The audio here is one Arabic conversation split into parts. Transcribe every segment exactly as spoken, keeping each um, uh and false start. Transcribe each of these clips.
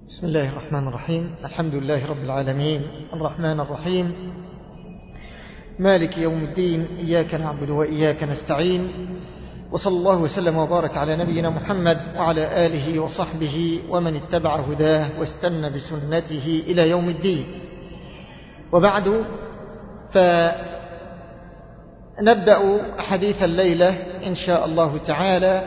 بسم الله الرحمن الرحيم. الحمد لله رب العالمين، الرحمن الرحيم، مالك يوم الدين، إياك نعبد وإياك نستعين، وصلى الله وسلم وبارك على نبينا محمد وعلى آله وصحبه ومن اتبع هداه واستنى بسنته إلى يوم الدين. وبعد، فنبدأ حديث الليلة إن شاء الله تعالى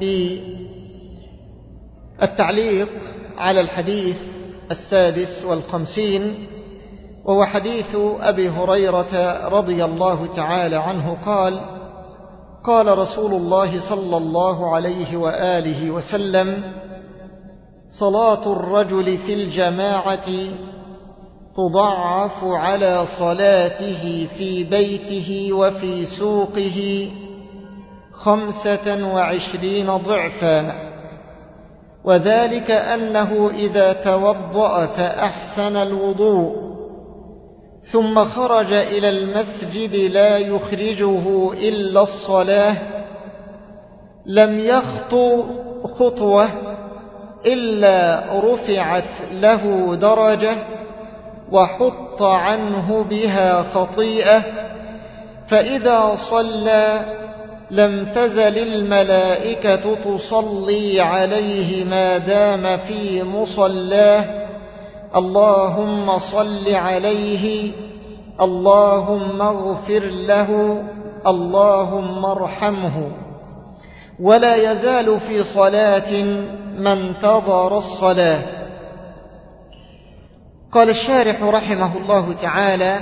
بالتعليق على الحديث السادس والخمسين، وهو حديث أبي هريرة رضي الله تعالى عنه قال: قال رسول الله صلى الله عليه وآله وسلم: صلاة الرجل في الجماعة تضعف على صلاته في بيته وفي سوقه خمسة وعشرين ضعفا، وذلك أنه إذا توضأ فأحسن الوضوء ثم خرج إلى المسجد لا يخرجه إلا الصلاة لم يخطو خطوة إلا رفعت له درجة وحط عنه بها خطيئة، فإذا صلى لم تزل الملائكة تصلي عليه ما دام في مصلاه: اللهم صل عليه، اللهم اغفر له، اللهم ارحمه. ولا يزال في صلاة ما انتظر الصلاة. قال الشارح رحمه الله تعالى: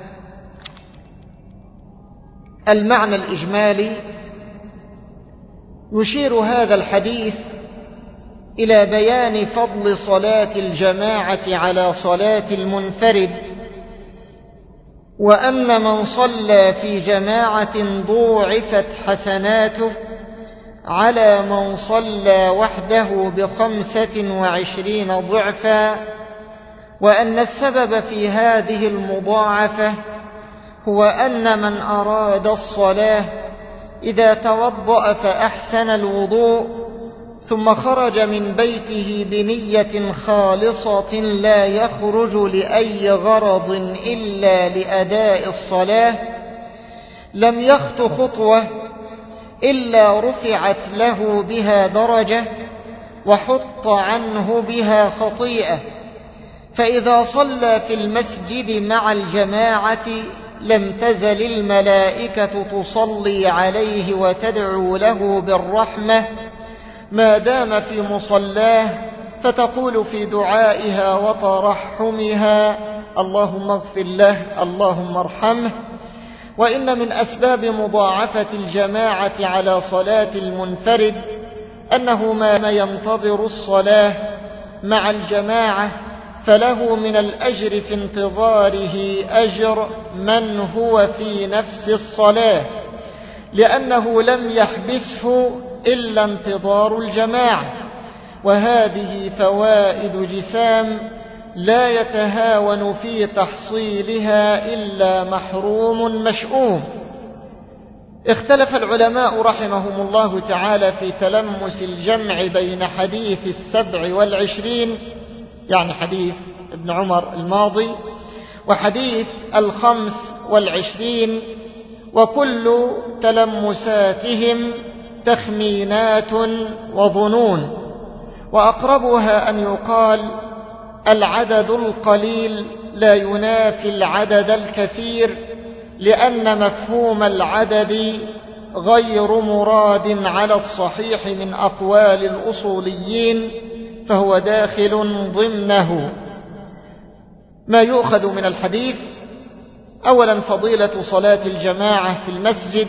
المعنى الإجمالي يشير هذا الحديث إلى بيان فضل صلاة الجماعة على صلاة المنفرد، وأن من صلى في جماعة ضوعفت حسناته على من صلى وحده بخمسة وعشرين ضعفا، وأن السبب في هذه المضاعفة هو أن من أراد الصلاة إذا توضأ فأحسن الوضوء ثم خرج من بيته بنية خالصة لا يخرج لأي غرض إلا لأداء الصلاة لم يخط خطوة إلا رفعت له بها درجة وحط عنه بها خطيئة، فإذا صلى في المسجد مع الجماعة لم تزل الملائكة تصلي عليه وتدعو له بالرحمة ما دام في مصلاه، فتقول في دعائها وترحمها: اللهم اغفر له، اللهم ارحمه. وإن من أسباب مضاعفة الجماعة على صلاة المنفرد أنه ما ينتظر الصلاة مع الجماعة فله من الأجر في انتظاره أجر من هو في نفس الصلاة، لأنه لم يحبسه إلا انتظار الجماعة. وهذه فوائد جسام لا يتهاون في تحصيلها إلا محروم مشؤوم. اختلف العلماء رحمهم الله تعالى في تلمس الجمع بين حديث السبع والعشرين، يعني حديث ابن عمر الماضي، وحديث الخمس والعشرين، وكل تلمساتهم تخمينات وظنون، وأقربها أن يقال: العدد القليل لا ينافي العدد الكثير، لأن مفهوم العدد غير مراد على الصحيح من أقوال الأصوليين، فهو داخل ضمنه. ما يؤخذ من الحديث: أولا فضيلة صلاة الجماعة في المسجد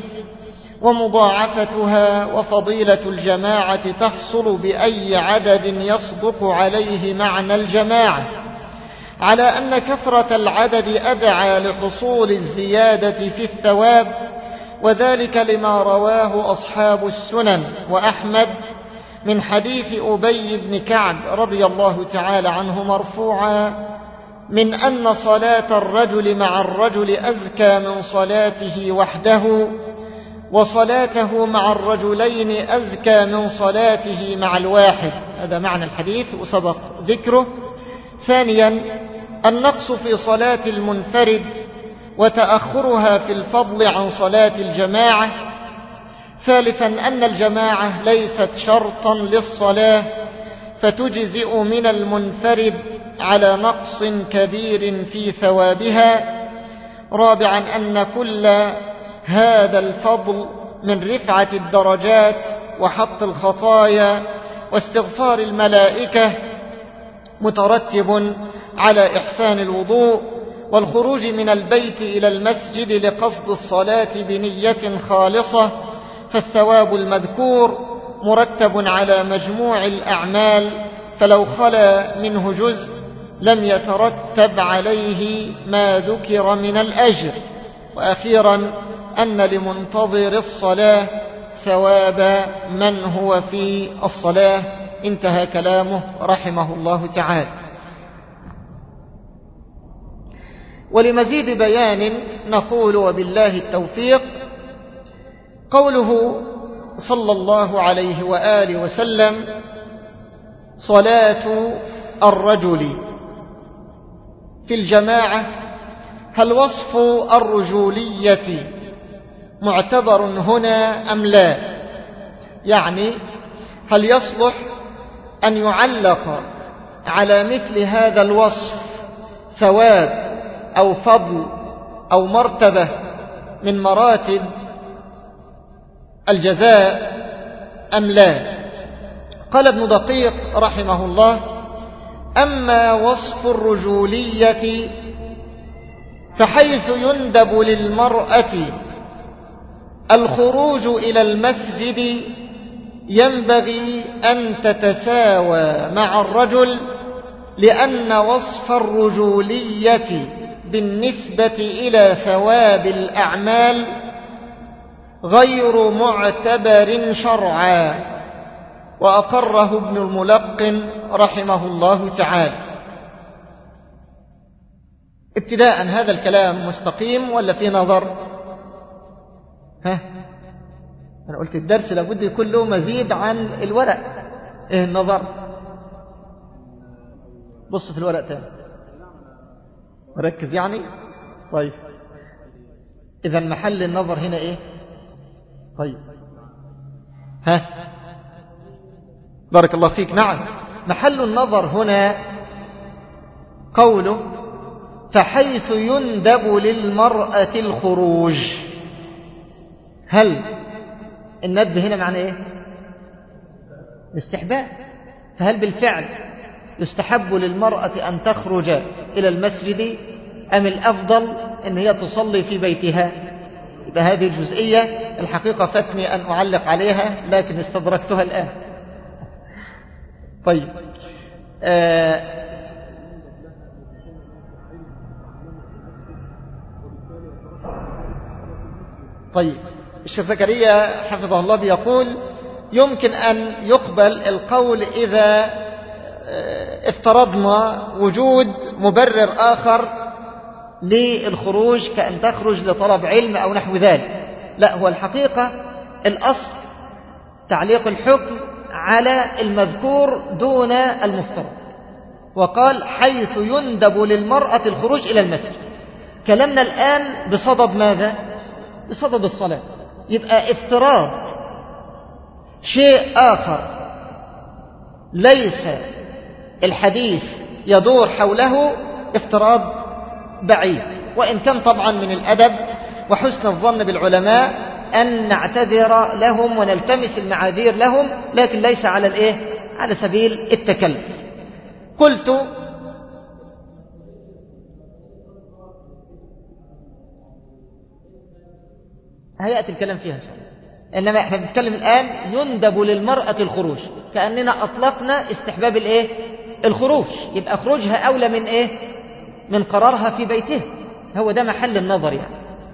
ومضاعفتها، وفضيلة الجماعة تحصل بأي عدد يصدق عليه معنى الجماعة، على أن كثرة العدد أدعى لحصول الزيادة في الثواب، وذلك لما رواه أصحاب السنن وأحمد من حديث أبي بن كعب رضي الله تعالى عنه مرفوعا: من أن صلاة الرجل مع الرجل أزكى من صلاته وحده، وصلاته مع الرجلين أزكى من صلاته مع الواحد. هذا معنى الحديث وسبق ذكره. ثانيا النقص في صلاة المنفرد وتأخرها في الفضل عن صلاة الجماعة. ثالثا أن الجماعة ليست شرطا للصلاة فتجزئ من المنفرد على نقص كبير في ثوابها. رابعا أن كل هذا الفضل من رفعة الدرجات وحط الخطايا واستغفار الملائكة مترتب على إحسان الوضوء والخروج من البيت إلى المسجد لقصد الصلاة بنية خالصة، فالثواب المذكور مرتب على مجموع الأعمال، فلو خلا منه جزء لم يترتب عليه ما ذكر من الأجر. وأخيرا أن لمنتظر الصلاة ثواب من هو في الصلاة. انتهى كلامه رحمه الله تعالى. ولمزيد بيان نقول وبالله التوفيق. قوله صلى الله عليه وآله وسلم صلاة الرجل في الجماعة، هل وصف الرجولية معتبر هنا أم لا؟ يعني هل يصلح أن يعلق على مثل هذا الوصف ثواب أو فضل أو مرتبة من مراتب الجزاء أم لا؟ قال ابن دقيق رحمه الله: أما وصف الرجولية فحيث يندب للمرأة الخروج إلى المسجد ينبغي أن تتساوى مع الرجل، لأن وصف الرجولية بالنسبة إلى ثواب الأعمال غير معتبر شرعا. وأقره ابن الملقن رحمه الله تعالى. ابتداء هذا الكلام مستقيم ولا في نظر؟ ها أنا قلت الدرس لابد يكون له مزيد عن الورق. إيه النظر؟ بص في الورق تاني ركز يعني. طيب إذا محل النظر هنا إيه؟ طيب ها بارك الله فيك. نعم، محل النظر هنا قوله فحيث يندب للمرأة الخروج. هل الندب هنا معنى ايه؟ الاستحباب. فهل بالفعل يستحب للمرأة أن تخرج إلى المسجد أم الأفضل أن هي تصلي في بيتها؟ يبقى هذه الجزئية الحقيقة فاتني أن أعلق عليها لكن استدركتها الآن. طيب آه طيب الشيخ زكريا حفظه الله بيقول يمكن أن يقبل القول إذا افترضنا وجود مبرر آخر للخروج كأن تخرج لطلب علم أو نحو ذلك. لا، هو الحقيقة الأصل تعليق الحكم على المذكور دون المفترض. وقال حيث يندب للمرأة الخروج إلى المسجد. كلامنا الآن بصدد ماذا؟ بصدد الصلاة. يبقى افتراض شيء آخر ليس الحديث يدور حوله افتراض بعيد، وإن كان طبعا من الأدب وحسن الظن بالعلماء أن نعتذر لهم ونلتمس المعاذير لهم، لكن ليس على الإيه؟ على سبيل التكلف. قلت هيأتي الكلام فيها إن شاء الله، إنما إحنا بنتكلم الآن يندب للمرأة الخروج، كأننا أطلقنا استحباب الإيه؟ الخروج. يبقى خروجها أولى من إيه؟ من قرارها في بيته. هو ده محل النظر يعني.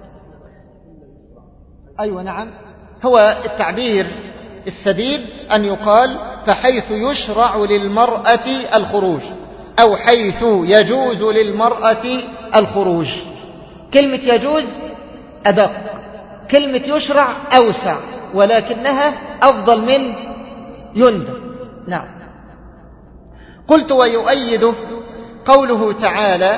أيوة نعم، هو التعبير السديد أن يقال فحيث يشرع للمرأة الخروج أو حيث يجوز للمرأة الخروج. كلمة يجوز أدق كلمة يشرع أوسع، ولكنها أفضل من يندب. نعم. قلت ويؤيد قوله تعالى.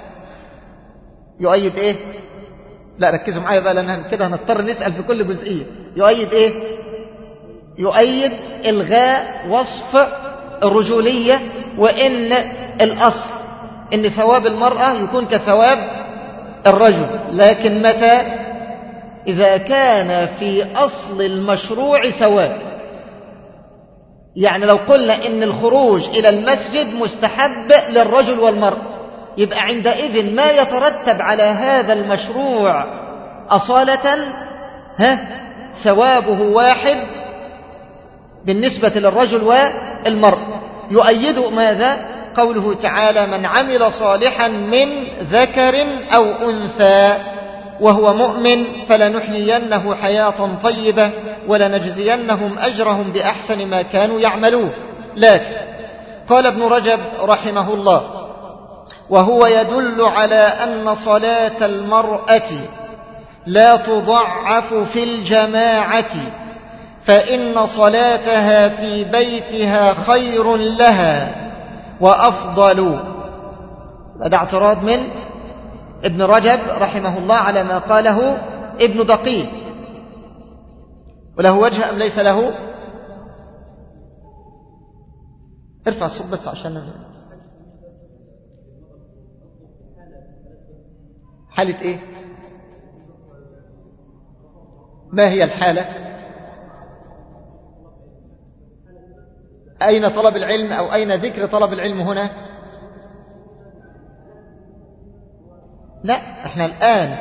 يؤيد إيه؟ لا ركزوا معايا بقى، لأن كده هنضطر نسأل في كل جزئية. يؤيد إيه؟ يؤيد إلغاء وصف الرجولية، وإن الأصل إن ثواب المرأة يكون كثواب الرجل، لكن متى؟ إذا كان في أصل المشروع ثواب. يعني لو قلنا إن الخروج إلى المسجد مستحب للرجل والمرأة، يبقى عندئذ ما يترتب على هذا المشروع أصالة ها ثوابه واحد بالنسبة للرجل والمرأة. يؤيد ماذا؟ قوله تعالى: من عمل صالحا من ذكر أو أنثى وهو مؤمن فلنحيينه حياة طيبة ولنجزينهم أجرهم بأحسن ما كانوا يعملون. لكن قال ابن رجب رحمه الله: وهو يدل على أن صلاة المرأة لا تضعف في الجماعة، فإن صلاتها في بيتها خير لها وأفضل. هذا اعتراض من ابن رجب رحمه الله على ما قاله ابن دقيق. وله وجه أم ليس له؟ ارفع الصوت بس عشان حالة ايه؟ ما هي الحالة؟ أين طلب العلم أو أين ذكر طلب العلم هنا؟ لا، احنا الآن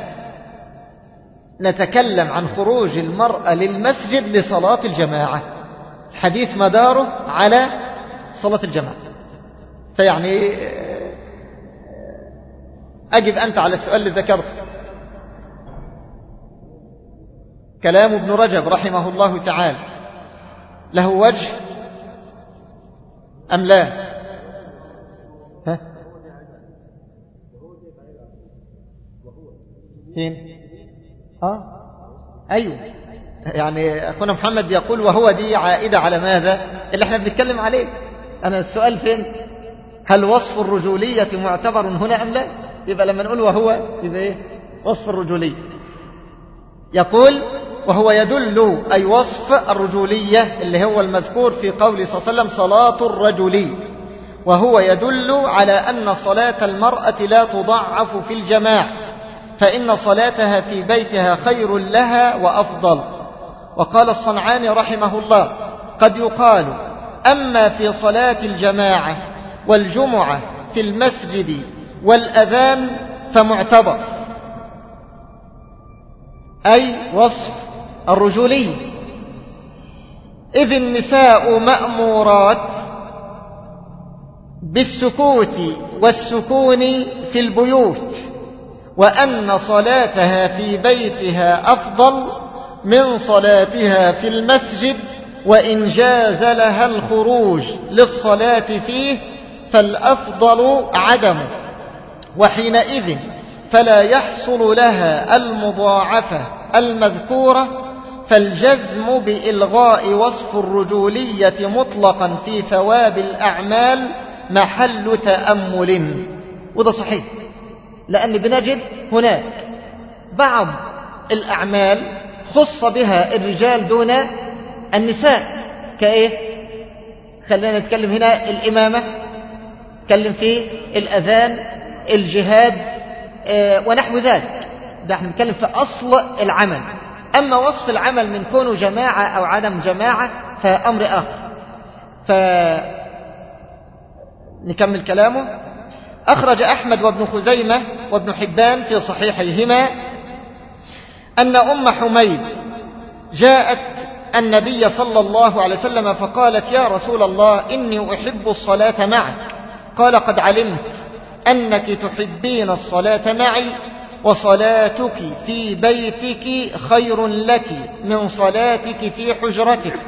نتكلم عن خروج المرأة للمسجد لصلاة الجماعة. الحديث مداره على صلاة الجماعة. فيعني أجب أنت على السؤال اللي ذكرته. كلام ابن رجب رحمه الله تعالى له وجه أم لا؟ ها؟ فين؟ ها؟ أيوه، يعني أخونا محمد يقول وهو دي عائدة على ماذا اللي احنا بنتكلم عليه. أنا السؤال فين؟ هل وصف الرجولية معتبر هنا أم لا؟ يبقى لما نقول وهو يبقى إيه؟ وصف الرجولية. يقول وهو يدل أي وصف الرجولية اللي هو المذكور في قول صلى الله عليه وسلم صلاة الرجل، وهو يدل على أن صلاة المرأة لا تضعف في الجماعة، فإن صلاتها في بيتها خير لها وأفضل. وقال الصنعاني رحمه الله: قد يقال أما في صلاة الجماعة والجمعة في المسجد والأذان فمعتبر، أي وصف الرجولي، إذ النساء مأمورات بالسكوت والسكون في البيوت، وأن صلاتها في بيتها أفضل من صلاتها في المسجد، وإن جاز لها الخروج للصلاة فيه فالأفضل عدمه، وحينئذ فلا يحصل لها المضاعفة المذكورة، فالجزم بإلغاء وصف الرجولية مطلقا في ثواب الأعمال محل تأمل. وده صحيح، لأن بنجد هناك بعض الأعمال خص بها الرجال دون النساء، كإيه؟ خلينا نتكلم هنا الإمامة، نتكلم في الأذان، الجهاد، اه ونحو ذلك. ده احنا نتكلم في أصل العمل. أما وصف العمل من كونه جماعة أو عدم جماعة فأمر آخر. فنكمل كلامه. أخرج أحمد وابن خزيمة وابن حبان في صحيحيهما أن أم حميد جاءت النبي صلى الله عليه وسلم فقالت: يا رسول الله، إني أحب الصلاة معك. قال: قد علمت أنك تحبين الصلاة معي، وصلاتك في بيتك خير لك من صلاتك في حجرتك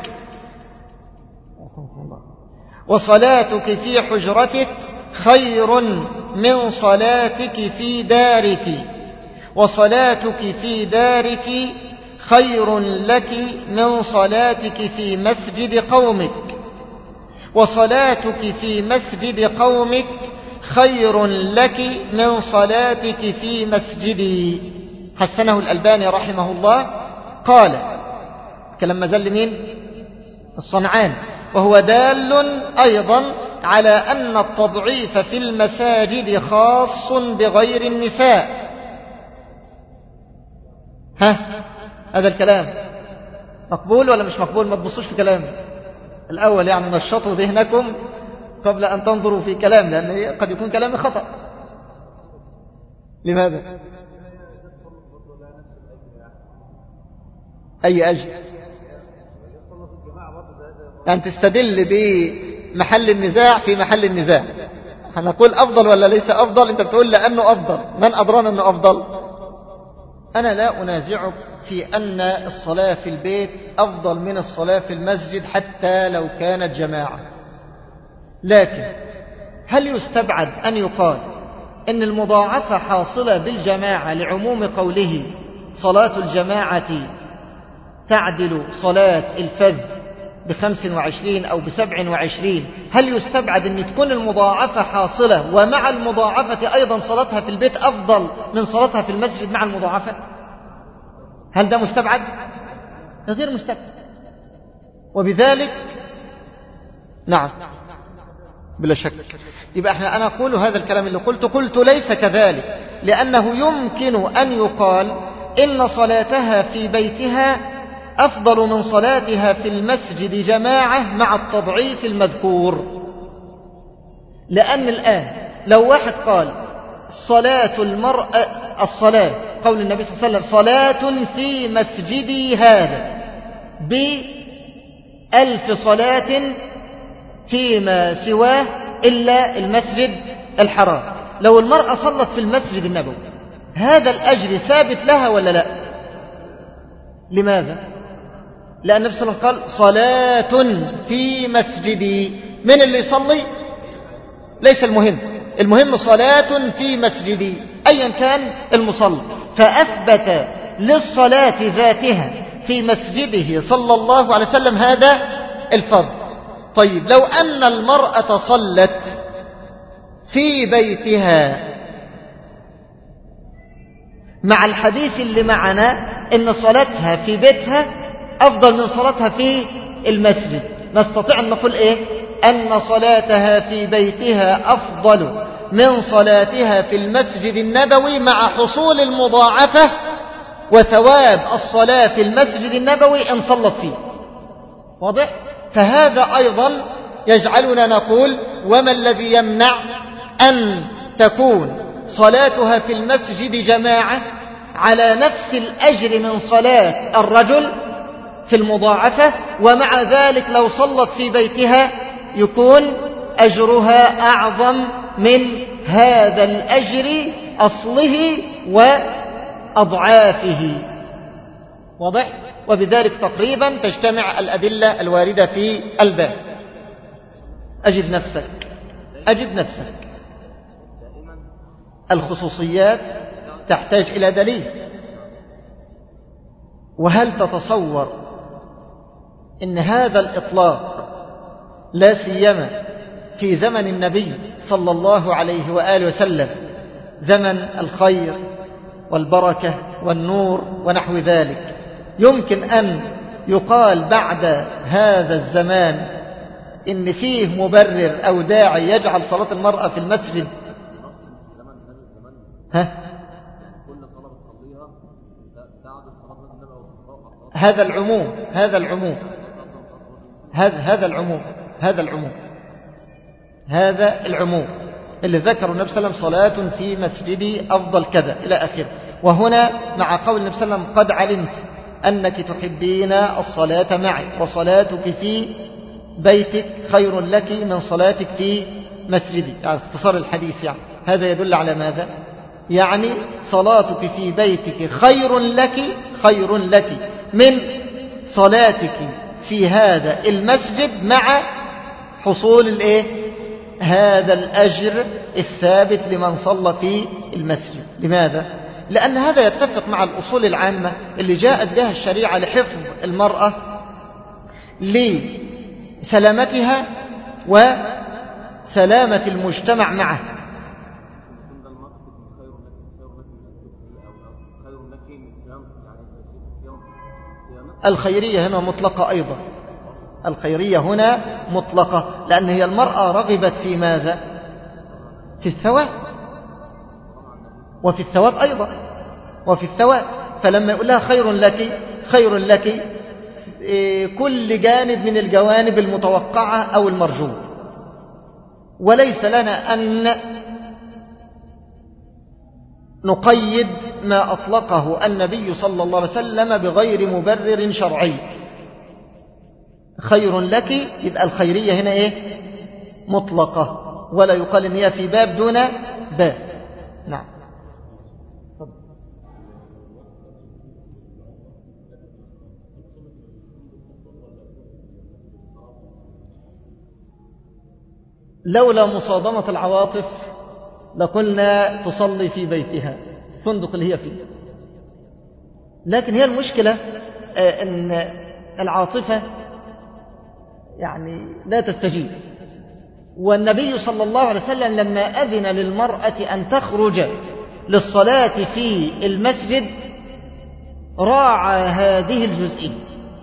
وصلاتك في حجرتك خير من صلاتك في دارك وصلاتك في دارك خير لك من صلاتك في مسجد قومك، وصلاتك في مسجد قومك خير لك من صلاتك في مسجدي. حسنه الألباني رحمه الله. قال كلام مازال مين؟ الصنعاني. وهو دال أيضا على أن التضعيف في المساجد خاص بغير النساء. ها، هذا الكلام مقبول ولا مش مقبول؟ ما تبصوش في كلامي الأول، يعني نشطوا ذهنكم قبل أن تنظروا في كلام، لأن قد يكون كلامي خطأ. لماذا؟ أي أجل؟ يعني تستدل بمحل النزاع في محل النزاع. هنقول أفضل ولا ليس أفضل؟ أنت بتقول لأنه أفضل، من أدرانا أنه أفضل؟ أنا لا أنازعك في أن الصلاة في البيت أفضل من الصلاة في المسجد حتى لو كانت جماعة، لكن هل يستبعد أن يقال إن المضاعفة حاصلة بالجماعة لعموم قوله صلاة الجماعة تعدل صلاة الفذ بخمس وعشرين أو بسبع وعشرين؟ هل يستبعد أن تكون المضاعفة حاصلة ومع المضاعفة أيضا صلاتها في البيت أفضل من صلاتها في المسجد مع المضاعفة؟ هل ده مستبعد؟ غير مستبعد. وبذلك نعم بلا شك. يبقى احنا أنا أقول هذا الكلام اللي قلت قلت ليس كذلك، لأنه يمكن أن يقال إن صلاتها في بيتها أفضل من صلاتها في المسجد جماعة مع التضعيف المذكور. لأن الآن لو واحد قال صلاة المرأة الصلاة، قول النبي صلى الله عليه وسلم صلاة في مسجدي هذا بألف صلاة فيما سواه إلا المسجد الحرام، لو المرأة صلت في المسجد النبوي هذا الأجر ثابت لها ولا لا؟ لماذا؟ لأن النبي صلى الله عليه وسلم قال صلاة في مسجدي. من اللي يصلي؟ ليس المهم، المهم صلاة في مسجدي أيا كان المصلي، فأثبت للصلاة ذاتها في مسجده صلى الله عليه وسلم هذا الفضل. طيب لو أن المرأة صلت في بيتها مع الحديث اللي معنا إن صلاتها في بيتها أفضل من صلاتها في المسجد، نستطيع أن نقول إيه؟ أن صلاتها في بيتها أفضل من صلاتها في المسجد النبوي مع حصول المضاعفة وثواب الصلاة في المسجد النبوي إن صلت فيه. واضح؟ فهذا أيضا يجعلنا نقول وما الذي يمنع أن تكون صلاتها في المسجد جماعة على نفس الأجر من صلاة الرجل في المضاعفة، ومع ذلك لو صلت في بيتها يكون أجرها أعظم من هذا الأجر أصله وأضعافه. واضح؟ وبذلك تقريبا تجتمع الأدلة الواردة في الباب. أجب نفسك أجب نفسك الخصوصيات تحتاج إلى دليل. وهل تتصور إن هذا الإطلاق لا سيما في زمن النبي صلى الله عليه وآله وسلم، زمن الخير والبركة والنور ونحو ذلك، يمكن أن يقال بعد هذا الزمان إن فيه مبرر أو داعي يجعل صلاة المرأة في المسجد؟ ها؟ هذا العموم هذا العموم هذا هذا العموم هذا العموم هذا العموم اللي ذكر النبي صلى الله عليه وسلم صلاة في مسجدي أفضل كذا إلى آخره. وهنا مع قول النبي صلى الله عليه وسلم قد علمت أنك تحبين الصلاة معي وصلاتك في بيتك خير لك من صلاتك في مسجدي، يعني اختصار الحديث. يعني هذا يدل على ماذا؟ يعني صلاتك في بيتك خير لك خير لك من صلاتك في هذا المسجد مع حصول الايه؟ هذا الأجر الثابت لمن صلى في المسجد. لماذا؟ لأن هذا يتفق مع الأصول العامة اللي جاءت بها الشريعة لحفظ المرأة لسلامتها وسلامة المجتمع معه. الخيرية هنا مطلقة أيضا، الخيرية هنا مطلقة، لأن هي المرأة رغبت في ماذا؟ في الثواب، وفي الثواب أيضا، وفي الثواب. فلما يقول لها خير لك، خير لك كل جانب من الجوانب المتوقعة أو المرجوة. وليس لنا أن نقيد ما أطلقه النبي صلى الله عليه وسلم بغير مبرر شرعي. خير لك، يبقى الخيرية هنا إيه؟ مطلقة، ولا يقال إن هي في باب دون باب. نعم. لولا مصادمة العواطف لقلنا تصلي في بيتها، فندق اللي هي فيه. لكن هي المشكلة أن العاطفة يعني لا تستجيب. والنبي صلى الله عليه وسلم لما أذن للمرأة أن تخرج للصلاة في المسجد راعى هذه الجزئية،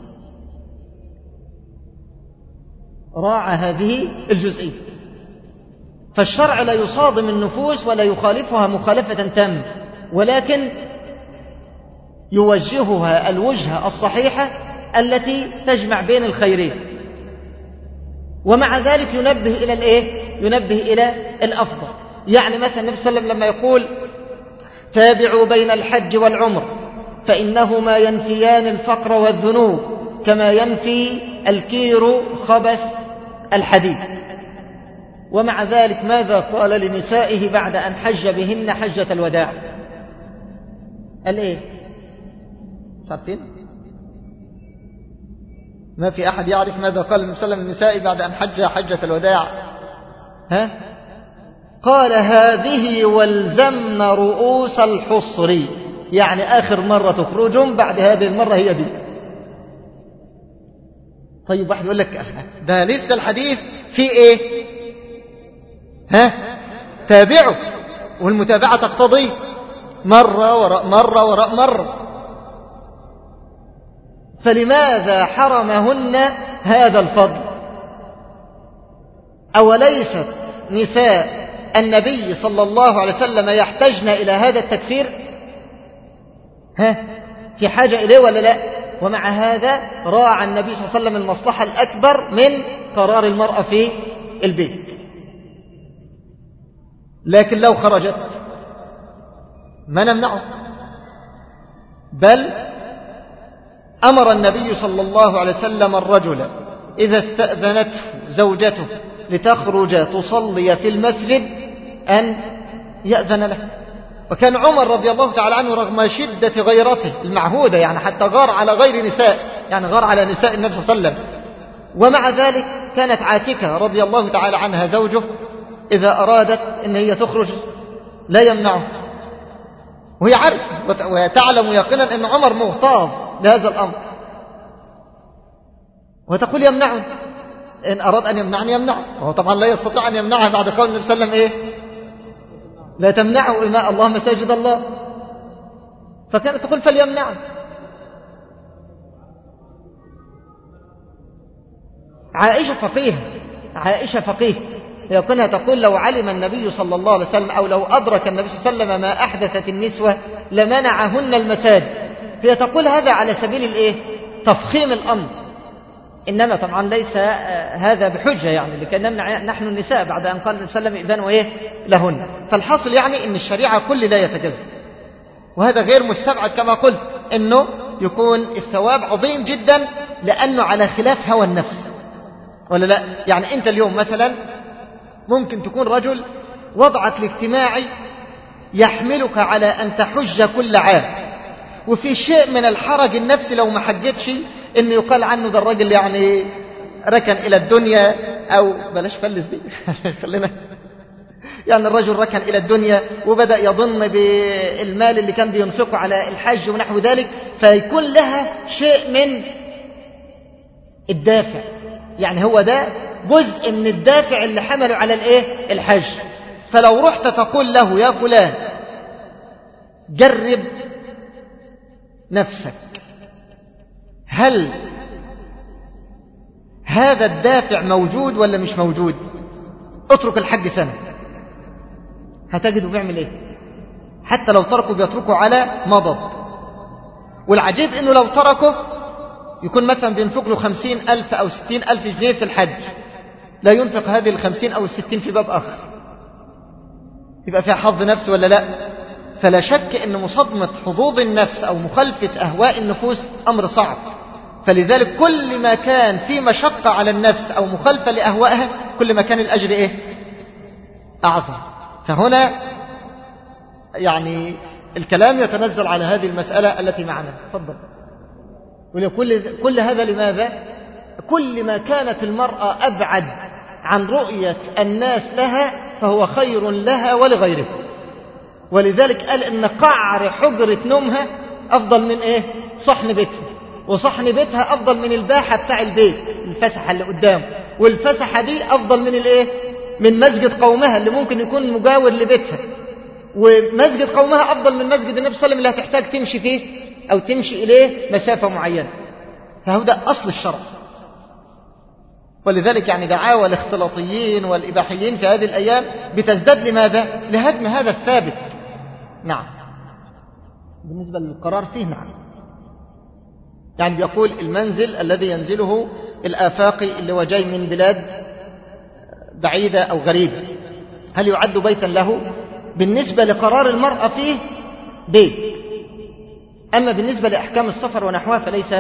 راعى هذه الجزئية. فالشرع لا يصادم النفوس ولا يخالفها مخالفة تامة، ولكن يوجهها الوجهة الصحيحة التي تجمع بين الخيرين، ومع ذلك ينبه إلى الإيه؟ ينبه إلى الأفضل. يعني مثلا النبي صلى الله عليه وسلم لما يقول تابعوا بين الحج والعمر فإنهما ينفيان الفقر والذنوب كما ينفي الكير خبث الحديد. ومع ذلك ماذا قال لنسائه بعد أن حج بهن حجة الوداع؟ قال إيه؟ عارفين؟ ما في أحد يعرف ماذا قال النبي صلى الله عليه وسلم للنساء بعد أن حج حجة الوداع؟ ها؟ قال هذه والزمن رؤوس الحصر، يعني آخر مرة تخرجون بعد هذه المرة هي دي. طيب واحد يقول لك ده لسه الحديث في إيه؟ ها؟ تابعوا، والمتابعة تقتضي مرة وراء مرة وراء مرة. فلماذا حرمهن هذا الفضل؟ أوليست نساء النبي صلى الله عليه وسلم يحتاجن إلى هذا التكفير؟ ها؟ في حاجة إليه ولا لا؟ ومع هذا راعى النبي صلى الله عليه وسلم المصلحة الأكبر من قرار المرأة في البيت. لكن لو خرجت ما نمنعه، بل أمر النبي صلى الله عليه وسلم الرجل إذا استأذنته زوجته لتخرج تصلي في المسجد أن يأذن له. وكان عمر رضي الله تعالى عنه رغم شدة غيرته المعهودة، يعني حتى غار على غير نساء، يعني غار على نساء النبي صلى الله عليه وسلم، ومع ذلك كانت عاتكة رضي الله تعالى عنها زوجه إذا أرادت أن هي تخرج لا يمنعه، وهي عارف وتعلم يقينا أن عمر مغتاظ لهذا الأمر، وتقول يمنعه، إن أراد أن يمنعني يمنعه. وهو طبعا لا يستطيع أن يمنعها بعد قول النبي صلى الله عليه وسلم إيه؟ لا تمنعوا إماء الله مساجد الله. فكانت تقول فليمنعه. عائشة فقيه، عائشة فقيه يقولها تقول لو علم النبي صلى الله عليه وسلم أو لو أدرك النبي صلى الله عليه وسلم ما أحدثت النسوة لمنعهن المساجد. هي تقول هذا على سبيل الإيه؟ تفخيم الأمر، إنما طبعا ليس هذا بحجة، يعني لكي نمنع نحن النساء بعد أن قال النبي صلى الله عليه وسلم إذن وإيه لهن. فالحاصل يعني إن الشريعة كل لا يتجزأ، وهذا غير مستبعد كما قلت إنه يكون الثواب عظيم جدا لأنه على خلاف هوى النفس، ولا لا؟ يعني أنت اليوم مثلا ممكن تكون رجل وضعك الاجتماعي يحملك على أن تحج كل عام، وفي شيء من الحرج النفسي لو ما حجتش إنه يقال عنه ده الرجل يعني ركن إلى الدنيا، أو بلاش فلس دي خلينا يعني الرجل ركن إلى الدنيا وبدأ يظن بالمال اللي كان بينفقه على الحج ونحو ذلك، فيكون لها شيء من الدافع، يعني هو ده جزء من الدافع اللي حمله على الايه الحج. فلو رحت تقول له يا فلان جرب نفسك، هل هذا الدافع موجود ولا مش موجود؟ اترك الحج سنة هتجده بيعمل ايه؟ حتى لو تركه بيتركه على مضض. والعجيب انه لو تركه يكون مثلا بينفق له خمسين ألف أو ستين ألف جنيه في الحج، لا ينفق هذه الخمسين أو الستين في باب آخر، يبقى فيها حظ نفس ولا لا؟ فلا شك أن مصادمة حظوظ النفس أو مخالفة أهواء النفوس أمر صعب. فلذلك كل ما كان في مشقة على النفس أو مخالفة لأهوائها كل ما كان الأجر إيه؟ أعظم. فهنا يعني الكلام يتنزل على هذه المسألة التي معنا. تفضل. ولكل كل هذا لماذا؟ كل ما كانت المرأة أبعد عن رؤية الناس لها فهو خير لها ولغيرها. ولذلك قال إن قعر حجرة نومها أفضل من إيه؟ صحن بيتها، وصحن بيتها أفضل من الباحة بتاع البيت، الفسحة اللي قدامه، والفسحة دي أفضل من الإيه؟ من مسجد قومها اللي ممكن يكون مجاور لبيتها، ومسجد قومها أفضل من مسجد النبي صلى الله عليه وسلم اللي هتحتاج تمشي فيه أو تمشي إليه مسافة معينة. فهو ده أصل الشرع. ولذلك يعني دعاوى الاختلاطيين والإباحيين في هذه الأيام بتزداد لماذا؟ لهدم هذا الثابت. نعم. بالنسبة للقرار فيه نعم، يعني بيقول المنزل الذي ينزله الآفاقي اللي هو جاي من بلاد بعيدة أو غريبة هل يعد بيتا له؟ بالنسبة لقرار المرأة فيه بيت، أما بالنسبة لأحكام السفر ونحوها فليس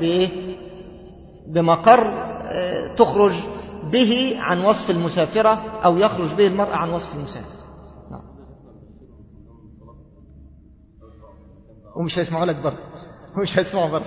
بمقر تخرج به عن وصف المسافرة أو يخرج به المرأة عن وصف المسافر. نعم. ومش هيسمعوا لك برضه، ومش هيسمعوا برضه.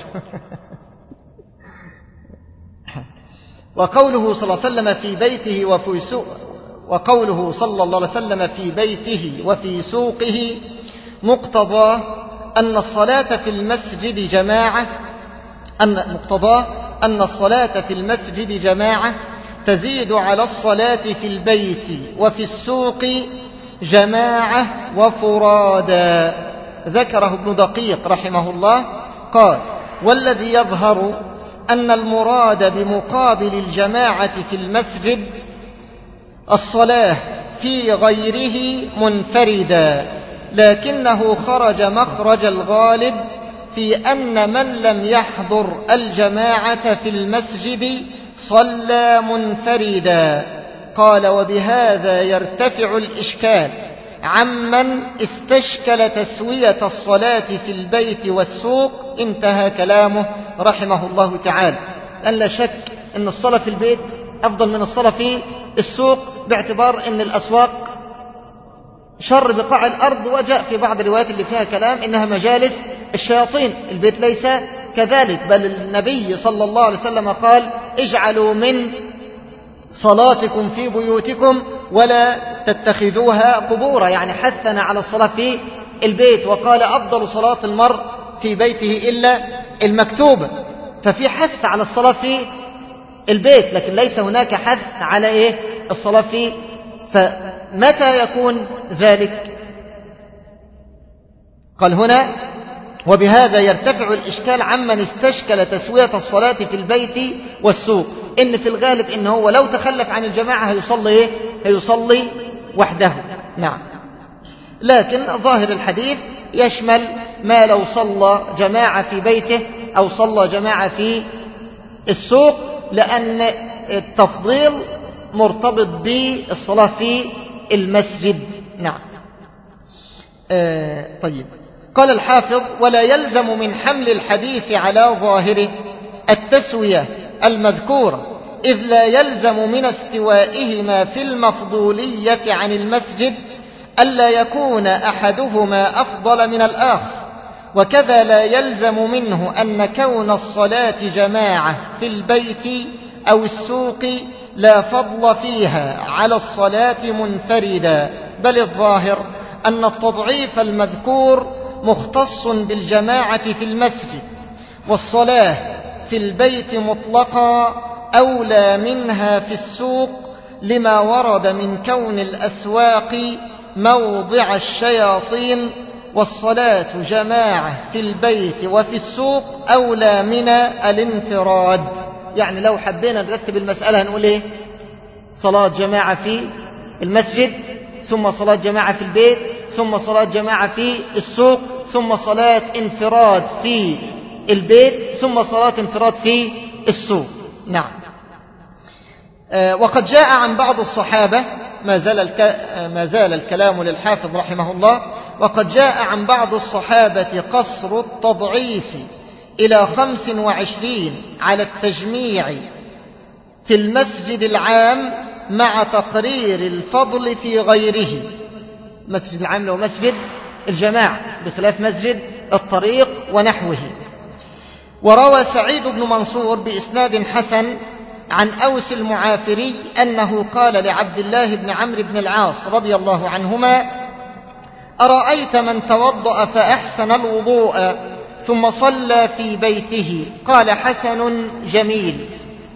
وقوله صلى الله عليه وسلم في بيته وفي سوق وقوله صلى الله عليه وسلم في بيته وفي سوقه مقتضاه أن الصلاة في المسجد جماعة أن مقتضاه أن الصلاة في المسجد جماعة تزيد على الصلاة في البيت وفي السوق جماعة وفرادا. ذكره ابن دقيق رحمه الله قال: والذي يظهر أن المراد بمقابل الجماعة في المسجد الصلاة في غيره منفردا، لكنه خرج مخرج الغالب في أن من لم يحضر الجماعة في المسجد صلى منفردا. قال: وبهذا يرتفع الإشكال عمن استشكل تسوية الصلاة في البيت والسوق. انتهى كلامه رحمه الله تعالى. أن لا شك أن الصلاة في البيت أفضل من الصلاة في السوق، باعتبار أن الأسواق شر بقاع الأرض، وجاء في بعض الروايات اللي فيها كلام إنها مجالس الشياطين. البيت ليس كذلك، بل النبي صلى الله عليه وسلم قال: اجعلوا من صلاتكم في بيوتكم ولا تتخذوها قبورا، يعني حثنا على الصلاة في البيت. وقال: أفضل صلاة المرء في بيته إلا المكتوبة. ففي حث على الصلاة في البيت، لكن ليس هناك حث على إيه؟ الصلاة في. فمتى يكون ذلك؟ قال هنا: وبهذا يرتفع الإشكال عمن استشكل تسوية الصلاة في البيت والسوق. إن في الغالب إن هو لو تخلف عن الجماعة هيصلي إيه؟ هيصلي وحده. نعم. لكن ظاهر الحديث يشمل ما لو صلى جماعة في بيته أو صلى جماعة في السوق، لأن التفضيل مرتبط بالصلاة في المسجد. نعم. آه طيب. قال الحافظ: ولا يلزم من حمل الحديث على ظاهره التسوية المذكورة، إذ لا يلزم من استوائهما في المفضولية عن المسجد ألا يكون أحدهما أفضل من الآخر. وكذا لا يلزم منه أن كون الصلاة جماعة في البيت أو السوق لا فضل فيها على الصلاة منفردا، بل الظاهر أن التضعيف المذكور مختص بالجماعة في المسجد، والصلاة في البيت مطلقا أولى منها في السوق، لما ورد من كون الأسواق موضع الشياطين، والصلاة جماعة في البيت وفي السوق أولى من الانفراد. يعني لو حبينا نرتب المسألة هنقول إيه؟ صلاة جماعة في المسجد، ثم صلاة جماعة في البيت، ثم صلاة جماعة في السوق، ثم صلاة انفراد في البيت، ثم صلاة انفراد في السوق. نعم. آه وقد جاء عن بعض الصحابة، ما زال, الك... ما زال الكلام للحافظ رحمه الله، وقد جاء عن بعض الصحابة قصر التضعيف إلى خمس وعشرين على التجميع في المسجد العام مع تقرير الفضل في غيره. مسجد العام له مسجد الجماعة بخلاف مسجد الطريق ونحوه. وروى سعيد بن منصور بإسناد حسن عن أوس المعافري أنه قال لعبد الله بن عمرو بن العاص رضي الله عنهما: أرأيت من توضأ فأحسن الوضوء ثم صلى في بيته؟ قال: حسن جميل.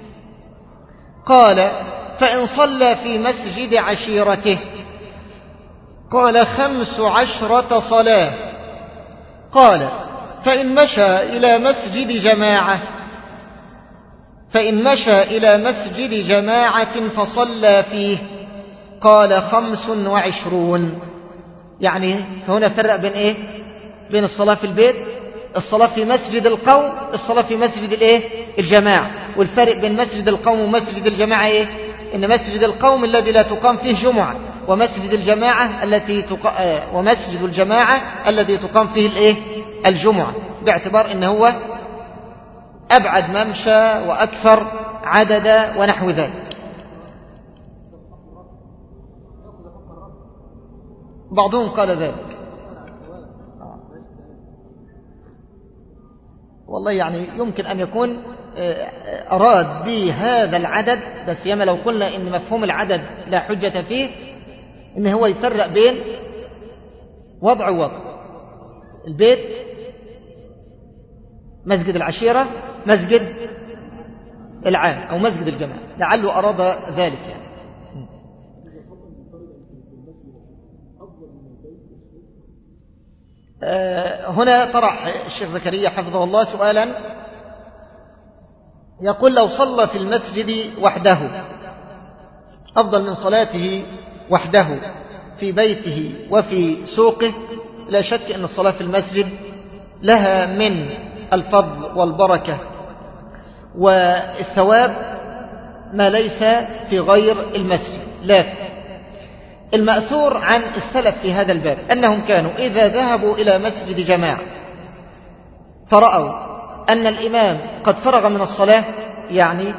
قال: فإن صلى في مسجد عشيرته؟ قال: خمس عشرة صلاة. قال: فإن مشى إلى مسجد جماعة فإن مشى إلى مسجد جماعة فصلى فيه؟ قال: خمس وعشرون. يعني هنا فرق بين إيه؟ بين الصلاة في البيت، الصلاة في مسجد القوم، الصلاة في مسجد الإيه؟ الجماعة. والفرق بين مسجد القوم ومسجد الجماعة إيه؟ إن مسجد القوم الذي لا تقام فيه جمعة، ومسجد الجماعة التي تق... ومسجد الجماعة الذي تقام فيه الإيه؟ الجمعة، باعتبار إن هو أبعد ممشى وأكثر عددا ونحو ذلك. بعضهم قال ذلك. والله يعني يمكن أن يكون أراد بهذا العدد، بس يما لو قلنا إن مفهوم العدد لا حجة فيه، إن هو يفرق بين وضع ووضع. البيت مسجد العشيرة، مسجد العام أو مسجد الجماعة، لعله أراد ذلك يعني. هنا طرح الشيخ زكريا حفظه الله سؤالا، يقول: لو صلى في المسجد وحده أفضل من صلاته وحده في بيته وفي سوقه؟ لا شك أن الصلاة في المسجد لها من الفضل والبركة والثواب ما ليس في غير المسجد. لكن المأثور عن السلف في هذا الباب أنهم كانوا إذا ذهبوا إلى مسجد جماعة فرأوا أن الإمام قد فرغ من الصلاة، يعني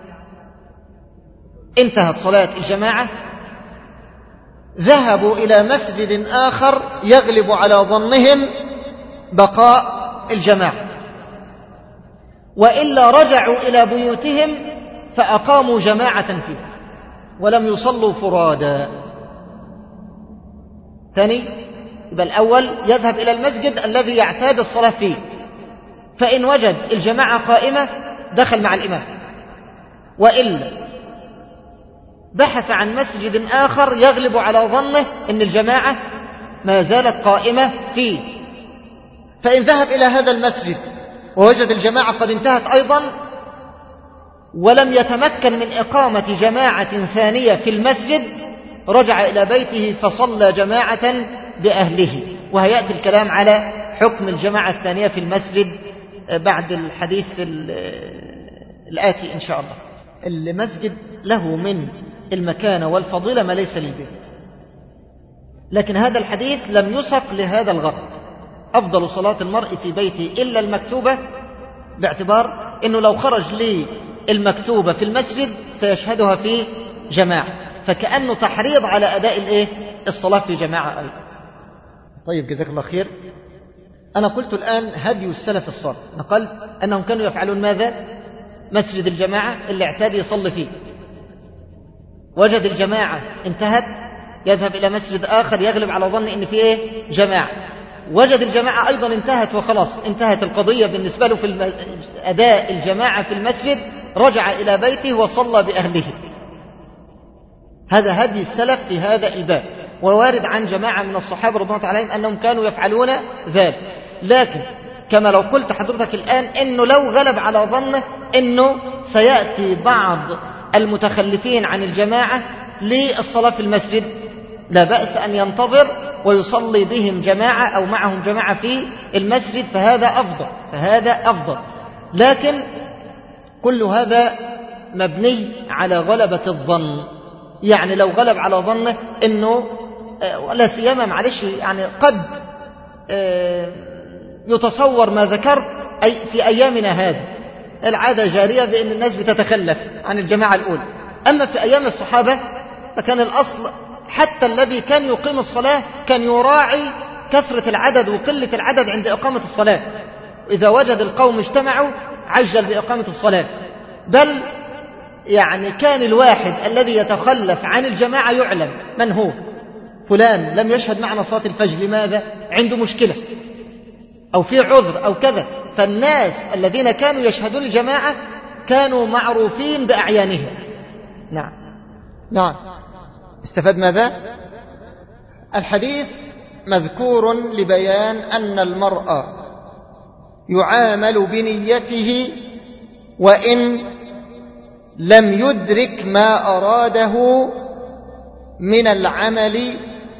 انتهت صلاة الجماعة، ذهبوا إلى مسجد آخر يغلب على ظنهم بقاء الجماعة، وإلا رجعوا إلى بيوتهم فأقاموا جماعة فيه ولم يصلوا فرادا. ثاني، يبقى الأول يذهب إلى المسجد الذي يعتاد الصلاة فيه، فإن وجد الجماعة قائمة دخل مع الإمام، وإلا بحث عن مسجد آخر يغلب على ظنه أن الجماعة ما زالت قائمة فيه، فإن ذهب إلى هذا المسجد ووجد الجماعة قد انتهت أيضا ولم يتمكن من إقامة جماعة ثانية في المسجد، رجع إلى بيته فصلى جماعة بأهله. وهيأتي الكلام على حكم الجماعة الثانية في المسجد بعد الحديث الآتي إن شاء الله. المسجد له من المكانة والفضيلة ما ليس للبيت، لكن هذا الحديث لم يسق لهذا الغرض. أفضل صلاة المرء في بيته إلا المكتوبة، باعتبار أنه لو خرج للمكتوبة في المسجد سيشهدها في جماعة، فكأنه تحريض على أداء الإيه؟ الصلاة في جماعة أيضا. طيب جزاك الله خير. أنا قلت الآن هدي السلف الصالح، نقلت أنهم كانوا يفعلون ماذا؟ مسجد الجماعة اللي اعتاد يصلي فيه، وجد الجماعة انتهت يذهب إلى مسجد آخر يغلب على ظن إن فيه إيه؟ جماعة. وجد الجماعة أيضا انتهت وخلاص انتهت القضية بالنسبة له في الم... أداء الجماعة في المسجد، رجع إلى بيته وصلى بأهله. هذا هدي السلف في هذا الباب، ووارد عن جماعة من الصحابة رضي الله عليهم أنهم كانوا يفعلون ذلك. لكن كما لو قلت حضرتك الآن إنه لو غلب على ظنه إنه سيأتي بعض المتخلفين عن الجماعة للصلاة في المسجد، لا بأس أن ينتظر ويصلي بهم جماعة أو معهم جماعة في المسجد، فهذا أفضل فهذا أفضل. لكن كل هذا مبني على غلبة الظن. يعني لو غلب على ظنه إنه ولا سيما معلش يعني قد يتصور ما ذكرت أي في أيامنا هذه العادة جارية بأن الناس بتتخلف عن الجماعة الأولى. أما في أيام الصحابة فكان الأصل حتى الذي كان يقيم الصلاة كان يراعي كثرة العدد وقلة العدد عند إقامة الصلاة، إذا وجد القوم اجتمعوا عجل بإقامة الصلاة. بل يعني كان الواحد الذي يتخلف عن الجماعة يعلم من هو، فلان لم يشهد معنا صلاة الفجر، لماذا؟ عنده مشكلة أو في عذر أو كذا. فالناس الذين كانوا يشهدون الجماعة كانوا معروفين بأعيانهم. نعم نعم. استفاد ماذا؟ الحديث مذكور لبيان أن المرء يعامل بنيته وإن لم يدرك ما أراده من العمل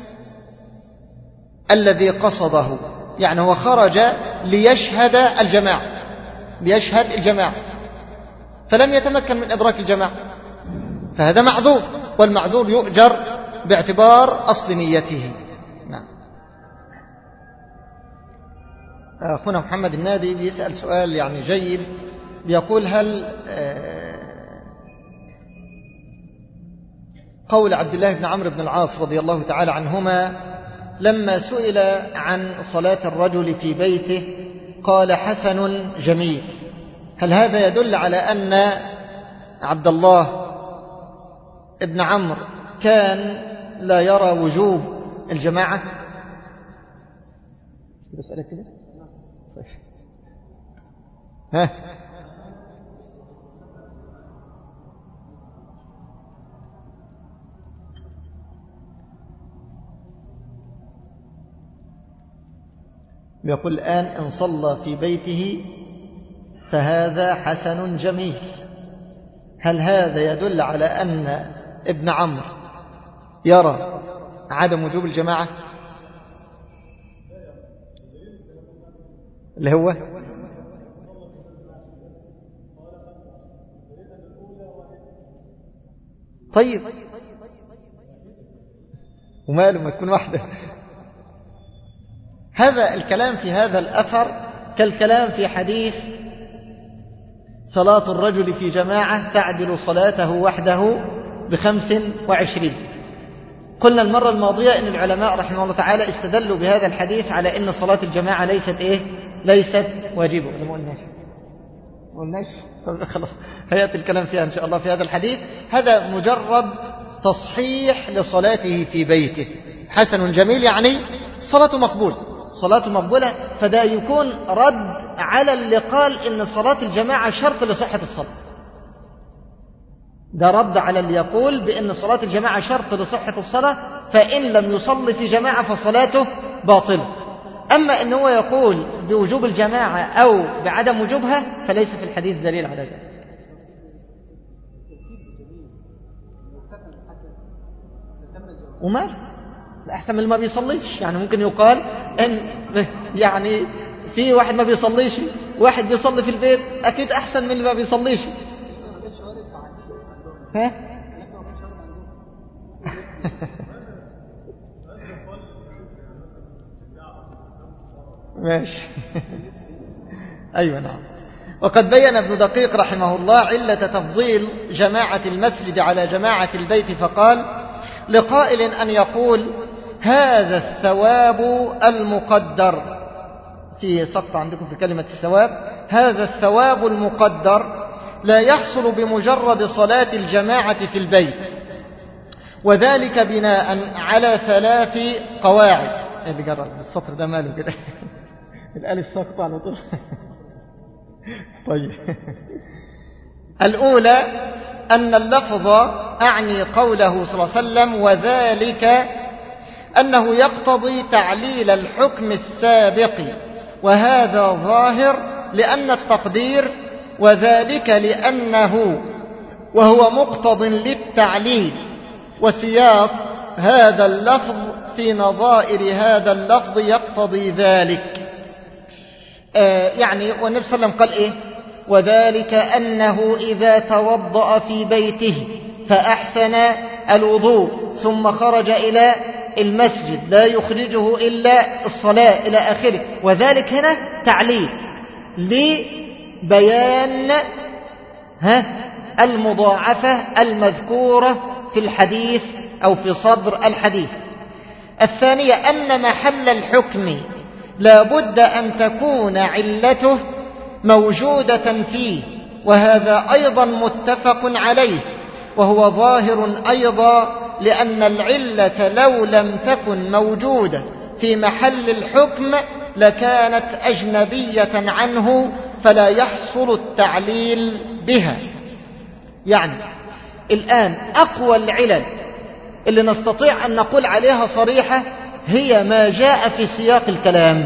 الذي قصده. يعني هو خرج ليشهد الجماعة ليشهد الجماعة فلم يتمكن من إدراك الجماعة، فهذا معذور، والمعذور يؤجر باعتبار أصل نيته. نعم. أخونا محمد النادي بيسأل سؤال يعني جيد، بيقول هل قول عبد الله بن عمرو بن العاص رضي الله تعالى عنهما لما سئل عن صلاة الرجل في بيته قال حسن جميل، هل هذا يدل على أن عبد الله ابن عمرو كان لا يرى وجوب الجماعة؟ بسألك كده ها يقول الآن إن صلى في بيته فهذا حسن جميل، هل هذا يدل على أن ابن عمرو يرى عدم وجوب الجماعة؟ اللي هو طيب وماله ما تكون واحدة. هذا الكلام في هذا الأثر كالكلام في حديث صلاة الرجل في جماعة تعدل صلاته وحده بخمس وعشرين. قلنا المرة الماضية إن العلماء رحمه الله تعالى استدلوا بهذا الحديث على إن صلاة الجماعة ليست إيه؟ ليست واجبة. ولا ما قلناش؟ ما قلناش؟ طب خلاص هيأتي الكلام فيها إن شاء الله في هذا الحديث. هذا مجرد تصحيح لصلاته في بيته، حسن جميل يعني صلاته مقبول صلاته مقبولة، فده يكون رد على اللي قال إن صلاة الجماعة شرط لصحة الصلاة. ده رد على اللي يقول بأن صلاة الجماعة شرط لصحة الصلاة، فإن لم يصلي في جماعة فصلاته باطلة. أما إن هو يقول بوجوب الجماعة أو بعدم وجوبها فليس في الحديث دليل على ذلك. وما أحسن من اللي ما بيصليش. يعني ممكن يقال إن يعني في واحد ما بيصليش واحد بيصلي في البيت أكيد أحسن من اللي ما بيصليش. ها؟ ماشي. أيوة نعم. وقد بين ابن دقيق رحمه الله علة تفضيل جماعة المسجد على جماعة البيت فقال: لقائل أن يقول هذا الثواب المقدر، في سقط عندكم في كلمة الثواب، هذا الثواب المقدر لا يحصل بمجرد صلاة الجماعة في البيت، وذلك بناء على ثلاث قواعد. اللي جرب السطر ده ماله كده الألف ساقط على طول طيب الأولى أن اللفظ أعني قوله صلى الله عليه وسلم وذلك أنه يقتضي تعليل الحكم السابق، وهذا ظاهر لأن التقدير وذلك لأنه وهو مقتض للتعليل، وسياق هذا اللفظ في نظائر هذا اللفظ يقتضي ذلك. آه يعني والنبي صلى الله عليه وسلم قال إيه؟ وذلك أنه إذا توضأ في بيته فأحسن الوضوء ثم خرج إلى المسجد لا يخرجه إلا الصلاة إلى آخره. وذلك هنا تعليل لبيان ها المضاعفة المذكورة في الحديث أو في صدر الحديث. الثانية أن محل الحكم لا بد أن تكون علته موجودة فيه، وهذا أيضا متفق عليه، وهو ظاهر أيضا لأن العلة لو لم تكن موجودة في محل الحكم لكانت أجنبية عنه فلا يحصل التعليل بها. يعني الآن أقوى العلل اللي نستطيع أن نقول عليها صريحة هي ما جاء في سياق الكلام،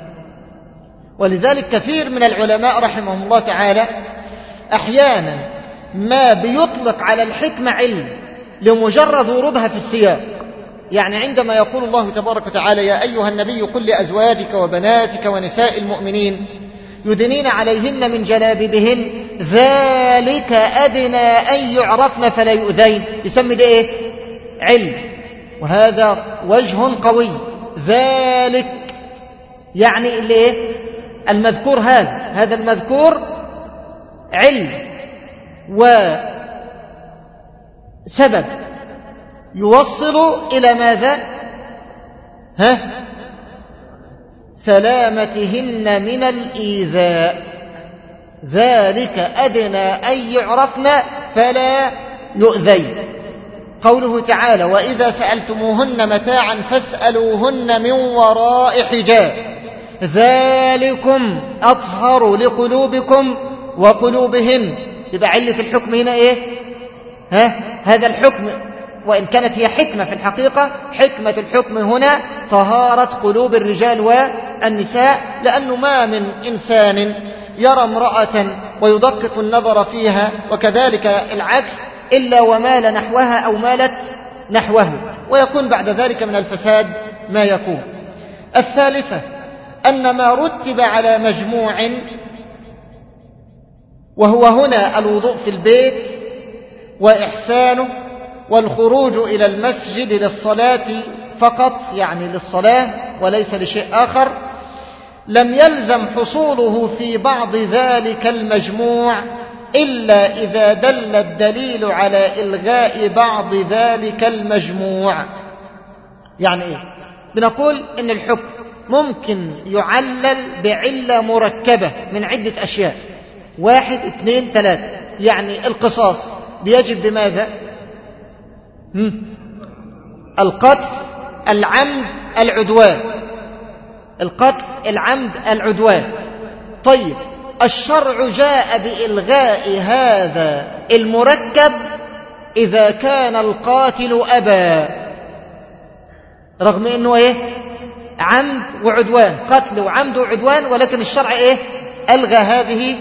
ولذلك كثير من العلماء رحمهم الله تعالى أحيانا ما بيطلق على الحكمة علم لمجرد ورودها في السياق. يعني عندما يقول الله تبارك وتعالى يا أيها النبي قل لأزواجك وبناتك ونساء المؤمنين يدنين عليهن من جلابيبهن ذلك أدنى أن يعرفن فلا يؤذين، يسمي ده إيه؟ علم، وهذا وجه قوي. ذلك يعني اللي إيه؟ المذكور، هذا هذا المذكور علم وسبب يوصل إلى ماذا؟ ها؟ سلامتهن من الإيذاء. ذلك أدنى أن يعرفن فلا يؤذين. قوله تعالى وإذا سألتموهن متاعا فاسألوهن من وراء حجاب ذلكم أطهر لقلوبكم وقلوبهن. يبقى علة الحكم هنا إيه؟ ها؟ هذا الحكم وإن كانت هي حكمة في الحقيقة، حكمة الحكم هنا طهارة قلوب الرجال والنساء، لأنه ما من إنسان يرى امرأة ويدقق النظر فيها وكذلك العكس إلا ومال نحوها أو مالت نحوه، ويكون بعد ذلك من الفساد ما يكون. الثالثة أن ما رتب على مجموع وهو هنا الوضوء في البيت وإحسانه والخروج إلى المسجد للصلاة فقط، يعني للصلاة وليس لشيء آخر، لم يلزم حصوله في بعض ذلك المجموع إلا إذا دل الدليل على إلغاء بعض ذلك المجموع. يعني إيه؟ بنقول إن الحكم ممكن يعلل بعلة مركبة من عدة أشياء، واحد اثنين ثلاثة. يعني القصاص بيجب بماذا؟ هم؟ القتل، العمد، العدوان. القتل، العمد، العدوان. طيب الشرع جاء بإلغاء هذا المركب إذا كان القاتل أبا، رغم أنه إيه؟ عمد وعدوان، قتل وعمد وعدوان، ولكن الشرع إيه؟ ألغى هذه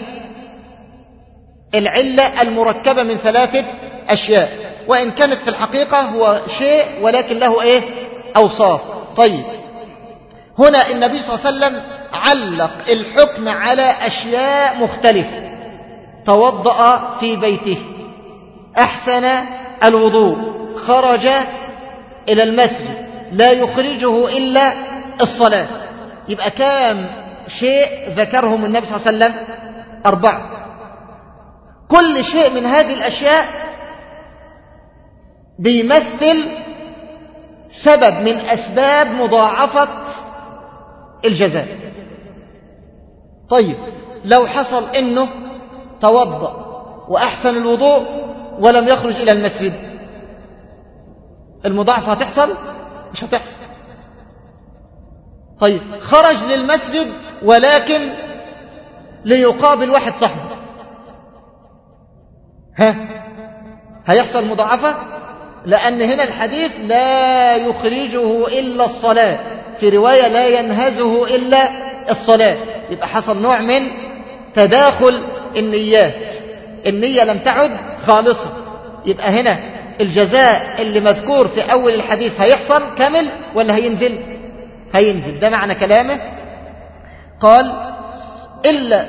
العلة المركبة من ثلاثة أشياء، وإن كانت في الحقيقة هو شيء ولكن له إيه؟ أوصاف. طيب هنا النبي صلى الله عليه وسلم علق الحكم على أشياء مختلفة. توضأ في بيته، أحسن الوضوء، خرج إلى المسجد لا يخرجه إلا الصلاة. يبقى كام شيء ذكرهم النبي صلى الله عليه وسلم؟ أربعة. كل شيء من هذه الأشياء بيمثل سبب من أسباب مضاعفة الجزاء. طيب لو حصل إنه توضأ وأحسن الوضوء ولم يخرج إلى المسجد، المضاعفة هتحصل؟ مش هتحصل. طيب خرج للمسجد ولكن ليقابل واحد صاحبه، ها هيحصل مضاعفة؟ لأن هنا الحديث لا يخرجه إلا الصلاة، في رواية لا ينهزه إلا الصلاة. يبقى حصل نوع من تداخل النيات، النية لم تعد خالصة. يبقى هنا الجزاء اللي مذكور في أول الحديث هيحصل كامل ولا هينزل؟ هينزل. ده معنى كلامه. قال إلا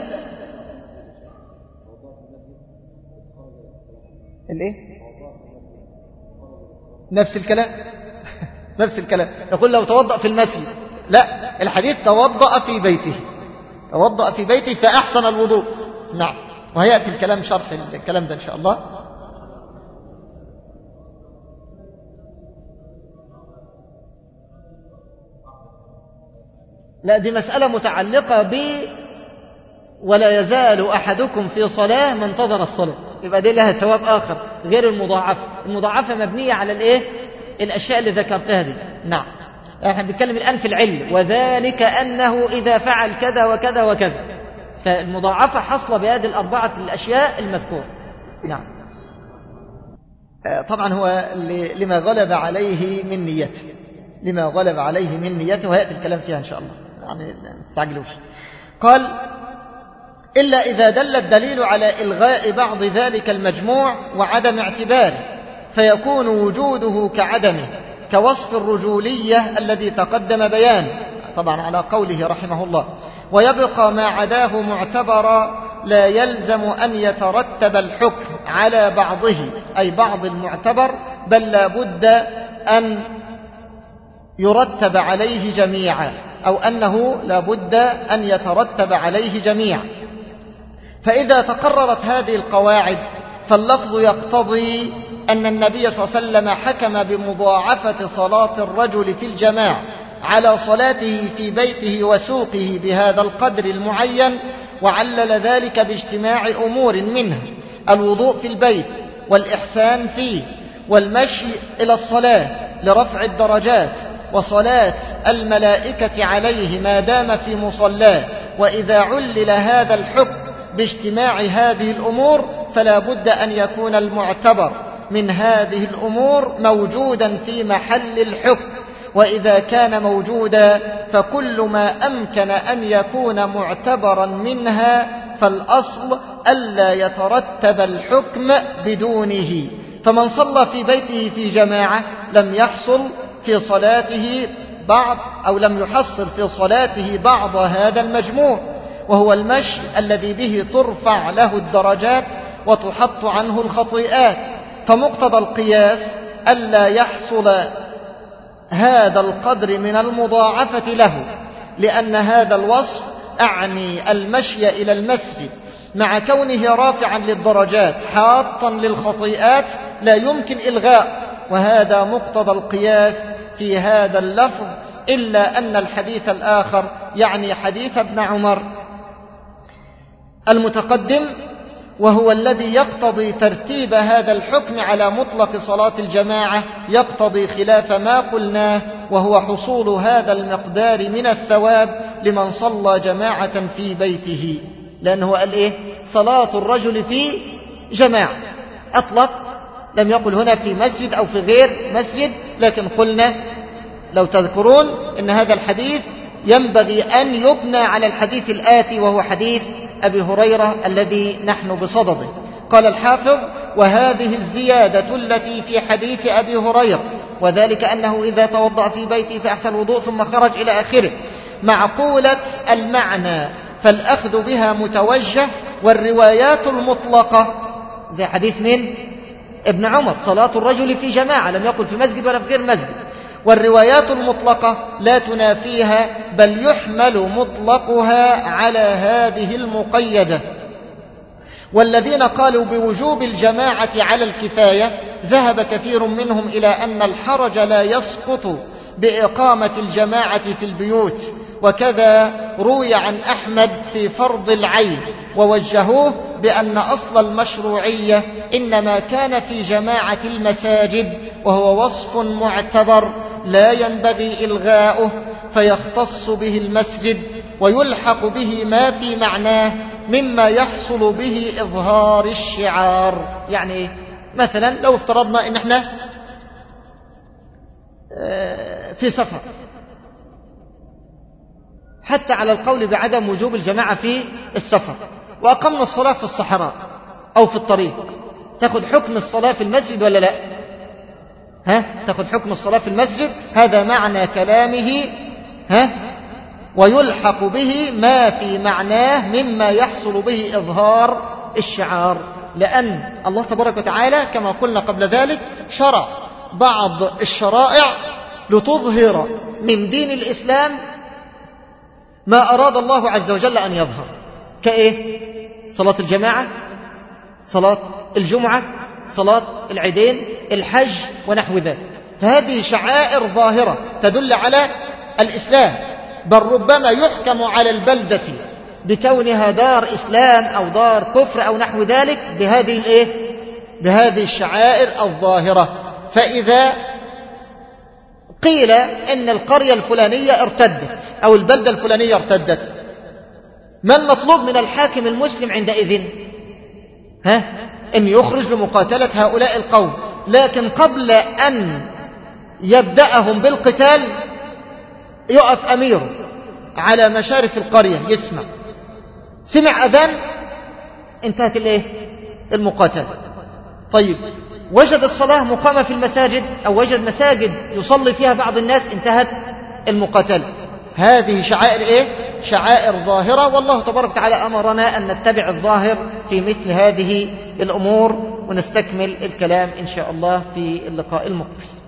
الايه؟ نفس الكلام نفس الكلام. يقول لو توضأ في المسجد، لا، الحديث توضأ في بيته، توضأ في بيته فأحسن الوضوء. نعم، وهيأتي الكلام شرح الكلام ده إن شاء الله. لا، دي مسألة متعلقة ب ولا يزال أحدكم في صلاة ما انتظر الصلاة، يبقى دي لها ثواب آخر غير المضاعفة. المضاعفة مبنية على الإيه؟ الأشياء اللي ذكرتها دي. نعم، احنا بنتكلم الآن في العلم، وذلك أنه إذا فعل كذا وكذا وكذا، فالمضاعفة حصل بهذه الأربعة الأشياء المذكورة. نعم. طبعا هو لما غلب عليه من نيته، لما غلب عليه من نيته، وهيأتي الكلام فيها إن شاء الله، يعني ما تستعجلوش. قال إلا إذا دل الدليل على إلغاء بعض ذلك المجموع وعدم اعتباره، فيكون وجوده كعدمه، كوصف الرجولية الذي تقدم بيانه، طبعا على قوله رحمه الله. ويبقى ما عداه معتبرا لا يلزم أن يترتب الحكم على بعضه، أي بعض المعتبر، بل لا بد أن يرتب عليه جميعا، أو أنه لا بد أن يترتب عليه جميعا. فإذا تقررت هذه القواعد فاللفظ يقتضي أن النبي صلى الله عليه وسلم حكم بمضاعفة صلاة الرجل في الجماعة على صلاته في بيته وسوقه بهذا القدر المعين، وعلل ذلك باجتماع أمور منها الوضوء في البيت والإحسان فيه والمشي إلى الصلاة لرفع الدرجات وصلاة الملائكة عليه ما دام في مصلاه. وإذا علل هذا الحكم باجتماع هذه الأمور فلا بد أن يكون المعتبر من هذه الأمور موجودا في محل الحكم، وإذا كان موجودا فكل ما أمكن أن يكون معتبرا منها فالأصل ألا يترتب الحكم بدونه. فمن صلى في بيته في جماعة لم يحصل في صلاته بعض أو لم يحصل في صلاته بعض هذا المجموع، وهو المشي الذي به ترفع له الدرجات وتحط عنه الخطيئات. فمقتضى القياس ألا يحصل هذا القدر من المضاعفة له، لأن هذا الوصف أعني المشي إلى المسجد مع كونه رافعا للدرجات حاطا للخطيئات لا يمكن إلغاء، وهذا مقتضى القياس في هذا اللفظ، إلا أن الحديث الآخر يعني حديث ابن عمر المتقدم، وهو الذي يقتضي ترتيب هذا الحكم على مطلق صلاة الجماعة، يقتضي خلاف ما قلناه، وهو حصول هذا المقدار من الثواب لمن صلى جماعة في بيته. لأنه قال إيه؟ صلاة الرجل في جماعة، أطلق، لم يقل هنا في مسجد أو في غير مسجد، لكن قلنا لو تذكرون إن هذا الحديث ينبغي أن يبنى على الحديث الآتي، وهو حديث أبي هريرة الذي نحن بصدده. قال الحافظ: وهذه الزيادة التي في حديث أبي هريرة، وذلك أنه إذا توضأ في بيته فأحسن الوضوء ثم خرج إلى آخره، معقولة المعنى، فالأخذ بها متوجه. والروايات المطلقة زي حديث من ابن عمر صلاة الرجل في جماعة، لم يقل في مسجد ولا في غير مسجد، والروايات المطلقة لا تنافيها، بل يحمل مطلقها على هذه المقيدة. والذين قالوا بوجوب الجماعة على الكفاية ذهب كثير منهم إلى أن الحرج لا يسقط بإقامة الجماعة في البيوت، وكذا روي عن أحمد في فرض العين، ووجهوه بأن أصل المشروعية إنما كان في جماعة المساجد، وهو وصف معتبر لا ينبغي إلغاؤه، فيختص به المسجد ويلحق به ما في معناه مما يحصل به إظهار الشعار. يعني إيه؟ مثلا لو افترضنا إن احنا في سفر، حتى على القول بعدم وجوب الجماعة في السفر، وأقمنا الصلاة في الصحراء أو في الطريق، تأخذ حكم الصلاة في المسجد ولا لا؟ ها؟ تأخذ حكم الصلاة في المسجد. هذا معنى كلامه. ها؟ ويلحق به ما في معناه مما يحصل به إظهار الشعار، لأن الله تبارك وتعالى كما قلنا قبل ذلك شرع بعض الشرائع لتظهر من دين الإسلام ما أراد الله عز وجل أن يظهر، كإيه؟ صلاة الجماعة، صلاة الجمعة، صلاة العيدين، الحج ونحو ذلك. فهذه شعائر ظاهرة تدل على الإسلام، بل ربما يحكم على البلدة بكونها دار إسلام أو دار كفر أو نحو ذلك بهذه الإيه؟ بهذه الشعائر الظاهرة. فإذا قيل إن القرية الفلانية ارتدت أو البلدة الفلانية ارتدت، ما المطلوب من الحاكم المسلم عندئذ؟ ها؟ إن يخرج لمقاتلة هؤلاء القوم، لكن قبل أن يبدأهم بالقتال يقف أميره على مشارف القرية يسمع، سمع أذان انتهت الايه؟ المقاتلة. طيب وجد الصلاة مقامة في المساجد أو وجد مساجد يصلي فيها بعض الناس انتهت المقاتلة. هذه شعائر ايه؟ شعائر ظاهرة، والله تبارك وتعالى أمرنا أن نتبع الظاهر في مثل هذه الأمور. ونستكمل الكلام إن شاء الله في اللقاء المقبل.